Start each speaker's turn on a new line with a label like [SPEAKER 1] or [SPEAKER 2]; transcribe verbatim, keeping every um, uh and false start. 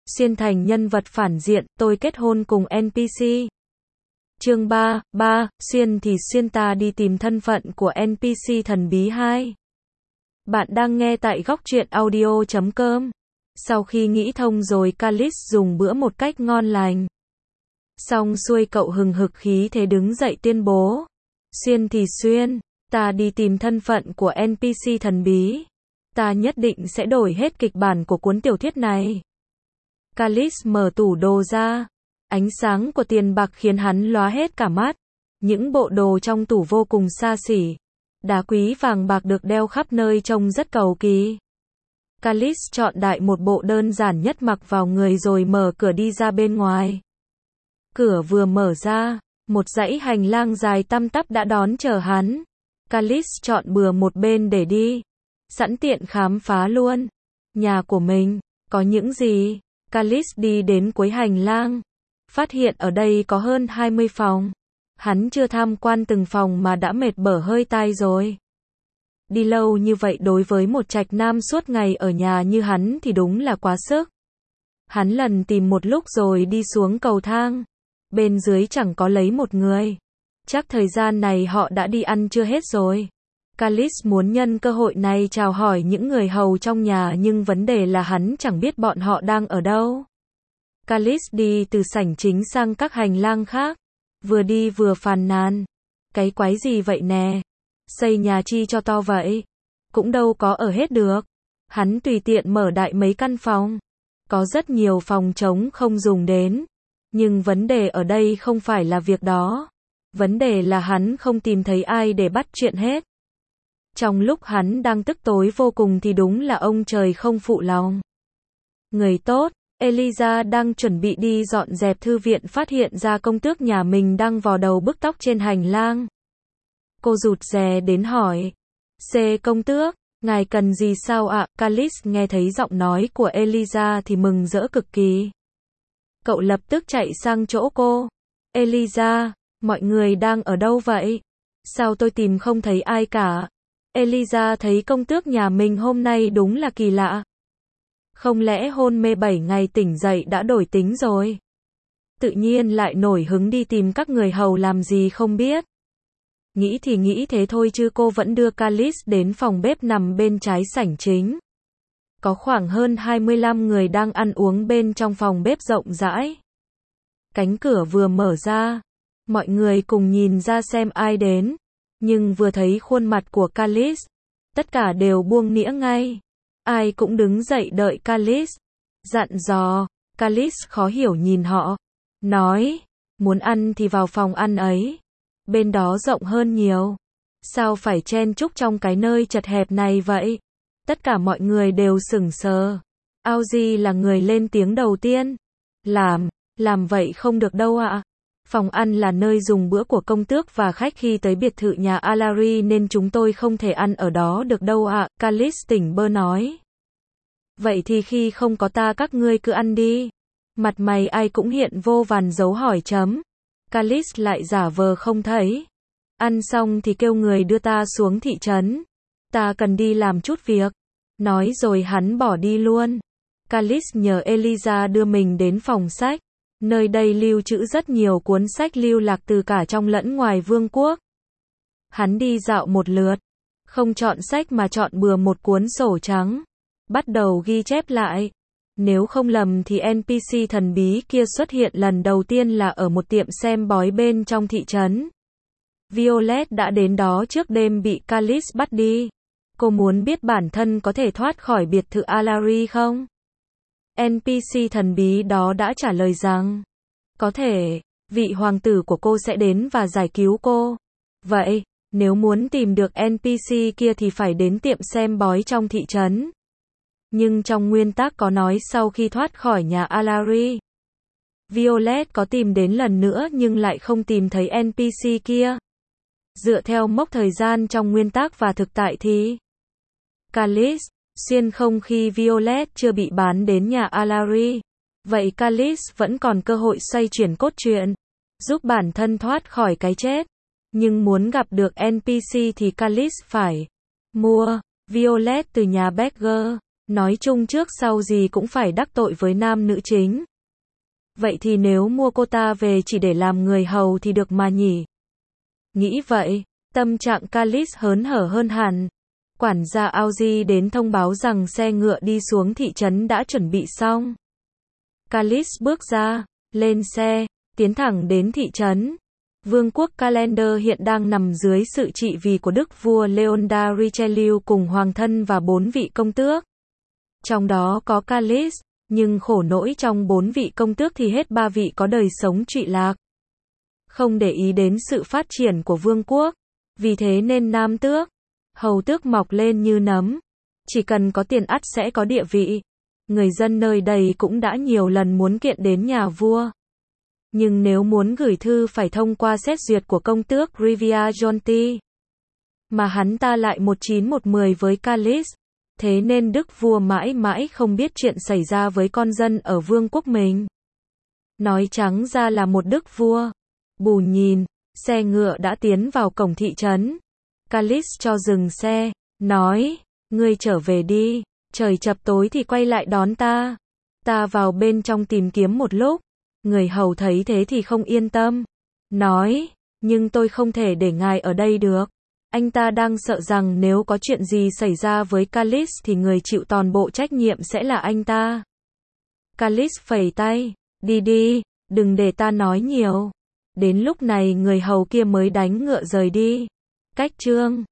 [SPEAKER 1] Xuyên thành nhân vật phản diện, tôi kết hôn cùng en pê xê. Chương ba, ba, xuyên thì xuyên ta đi tìm thân phận của en pê xê thần bí hai. Bạn đang nghe tại góc truyện audio chấm com. Sau khi nghĩ thông rồi Calix dùng bữa một cách ngon lành. Xong xuôi cậu hừng hực khí thế đứng dậy tuyên bố. Xuyên thì xuyên, ta đi tìm thân phận của en pê xê thần bí. Ta nhất định sẽ đổi hết kịch bản của cuốn tiểu thuyết này. Calix mở tủ đồ ra. Ánh sáng của tiền bạc khiến hắn lóa hết cả mắt. Những bộ đồ trong tủ vô cùng xa xỉ. Đá quý vàng bạc được đeo khắp nơi trông rất cầu kỳ. Calix chọn đại một bộ đơn giản nhất mặc vào người rồi mở cửa đi ra bên ngoài. Cửa vừa mở ra, một dãy hành lang dài tăm tắp đã đón chờ hắn. Calix chọn bừa một bên để đi. Sẵn tiện khám phá luôn. Nhà của mình, có những gì? Calix đi đến cuối hành lang. Phát hiện ở đây có hơn hai mươi phòng. Hắn chưa tham quan từng phòng mà đã mệt bở hơi tai rồi. Đi lâu như vậy đối với một trạch nam suốt ngày ở nhà như hắn thì đúng là quá sức. Hắn lần tìm một lúc rồi đi xuống cầu thang. Bên dưới chẳng có lấy một người. Chắc thời gian này họ đã đi ăn chưa hết rồi. Calix muốn nhân cơ hội này chào hỏi những người hầu trong nhà nhưng vấn đề là hắn chẳng biết bọn họ đang ở đâu. Calix đi từ sảnh chính sang các hành lang khác. Vừa đi vừa phàn nàn. Cái quái gì vậy nè? Xây nhà chi cho to vậy? Cũng đâu có ở hết được. Hắn tùy tiện mở đại mấy căn phòng. Có rất nhiều phòng trống không dùng đến. Nhưng vấn đề ở đây không phải là việc đó. Vấn đề là hắn không tìm thấy ai để bắt chuyện hết. Trong lúc hắn đang tức tối vô cùng thì đúng là ông trời không phụ lòng. Người tốt, Eliza đang chuẩn bị đi dọn dẹp thư viện phát hiện ra công tước nhà mình đang vò đầu bứt tóc trên hành lang. Cô rụt rè đến hỏi. C công tước, ngài cần gì sao ạ? Calix nghe thấy giọng nói của Eliza thì mừng rỡ cực kỳ. Cậu lập tức chạy sang chỗ cô. Eliza, mọi người đang ở đâu vậy? Sao tôi tìm không thấy ai cả? Eliza thấy công tước nhà mình hôm nay đúng là kỳ lạ. Không lẽ hôn mê bảy ngày tỉnh dậy đã đổi tính rồi? Tự nhiên lại nổi hứng đi tìm các người hầu làm gì không biết. Nghĩ thì nghĩ thế thôi chứ cô vẫn đưa Calix đến phòng bếp nằm bên trái sảnh chính. Có khoảng hơn hai mươi lăm người đang ăn uống bên trong phòng bếp rộng rãi. Cánh cửa vừa mở ra. Mọi người cùng nhìn ra xem ai đến. Nhưng vừa thấy khuôn mặt của Calix, tất cả đều buông nĩa ngay. Ai cũng đứng dậy đợi Calix. Dặn dò, Calix khó hiểu nhìn họ. Nói, muốn ăn thì vào phòng ăn ấy. Bên đó rộng hơn nhiều. Sao phải chen chúc trong cái nơi chật hẹp này vậy? Tất cả mọi người đều sững sờ. Audrey là người lên tiếng đầu tiên. Làm, làm vậy không được đâu ạ. Phòng ăn là nơi dùng bữa của công tước và khách khi tới biệt thự nhà Alary nên chúng tôi không thể ăn ở đó được đâu ạ, Calix tỉnh bơ nói. Vậy thì khi không có ta các ngươi cứ ăn đi. Mặt mày ai cũng hiện vô vàn dấu hỏi chấm. Calix lại giả vờ không thấy. Ăn xong thì kêu người đưa ta xuống thị trấn. Ta cần đi làm chút việc. Nói rồi hắn bỏ đi luôn. Calix nhờ Eliza đưa mình đến phòng sách. Nơi đây lưu trữ rất nhiều cuốn sách lưu lạc từ cả trong lẫn ngoài vương quốc. Hắn đi dạo một lượt. Không chọn sách mà chọn bừa một cuốn sổ trắng. Bắt đầu ghi chép lại. Nếu không lầm thì en pê xê thần bí kia xuất hiện lần đầu tiên là ở một tiệm xem bói bên trong thị trấn. Violet đã đến đó trước đêm bị Calix bắt đi. Cô muốn biết bản thân có thể thoát khỏi biệt thự Alary không? en pê xê thần bí đó đã trả lời rằng, có thể, vị hoàng tử của cô sẽ đến và giải cứu cô. Vậy, nếu muốn tìm được en pê xê kia thì phải đến tiệm xem bói trong thị trấn. Nhưng trong nguyên tắc có nói sau khi thoát khỏi nhà Alary. Violet có tìm đến lần nữa nhưng lại không tìm thấy en pê xê kia. Dựa theo mốc thời gian trong nguyên tắc và thực tại thì Calix xuyên không khi Violet chưa bị bán đến nhà Alary. Vậy Calix vẫn còn cơ hội xoay chuyển cốt truyện, giúp bản thân thoát khỏi cái chết. Nhưng muốn gặp được en pê xê thì Calix phải mua Violet từ nhà Beggar. Nói chung trước sau gì cũng phải đắc tội với nam nữ chính. Vậy thì nếu mua cô ta về chỉ để làm người hầu thì được mà nhỉ? Nghĩ vậy, tâm trạng Khalis hớn hở hơn hẳn. Quản gia Audi đến thông báo rằng xe ngựa đi xuống thị trấn đã chuẩn bị xong. Khalis bước ra, lên xe, tiến thẳng đến thị trấn. Vương quốc Calendar hiện đang nằm dưới sự trị vì của đức vua Leonda Richelieu cùng hoàng thân và bốn vị công tước. Trong đó có Khalis, nhưng khổ nỗi trong bốn vị công tước thì hết ba vị có đời sống trụy lạc. Không để ý đến sự phát triển của vương quốc, vì thế nên nam tước, hầu tước mọc lên như nấm. Chỉ cần có tiền ắt sẽ có địa vị. Người dân nơi đây cũng đã nhiều lần muốn kiện đến nhà vua. Nhưng nếu muốn gửi thư phải thông qua xét duyệt của công tước Rivière-Jonty. Mà hắn ta lại một chín một mười với Khalis. Thế nên đức vua mãi mãi không biết chuyện xảy ra với con dân ở vương quốc mình. Nói trắng ra là một đức vua. Bù nhìn, xe ngựa đã tiến vào cổng thị trấn. Khalis cho dừng xe, nói, ngươi trở về đi, trời chập tối thì quay lại đón ta. Ta vào bên trong tìm kiếm một lúc. Người hầu thấy thế thì không yên tâm. Nói, nhưng tôi không thể để ngài ở đây được. Anh ta đang sợ rằng nếu có chuyện gì xảy ra với Khalis thì người chịu toàn bộ trách nhiệm sẽ là anh ta. Khalis phẩy tay, đi đi, đừng để ta nói nhiều. Đến lúc này người hầu kia mới đánh ngựa rời đi. Cách chương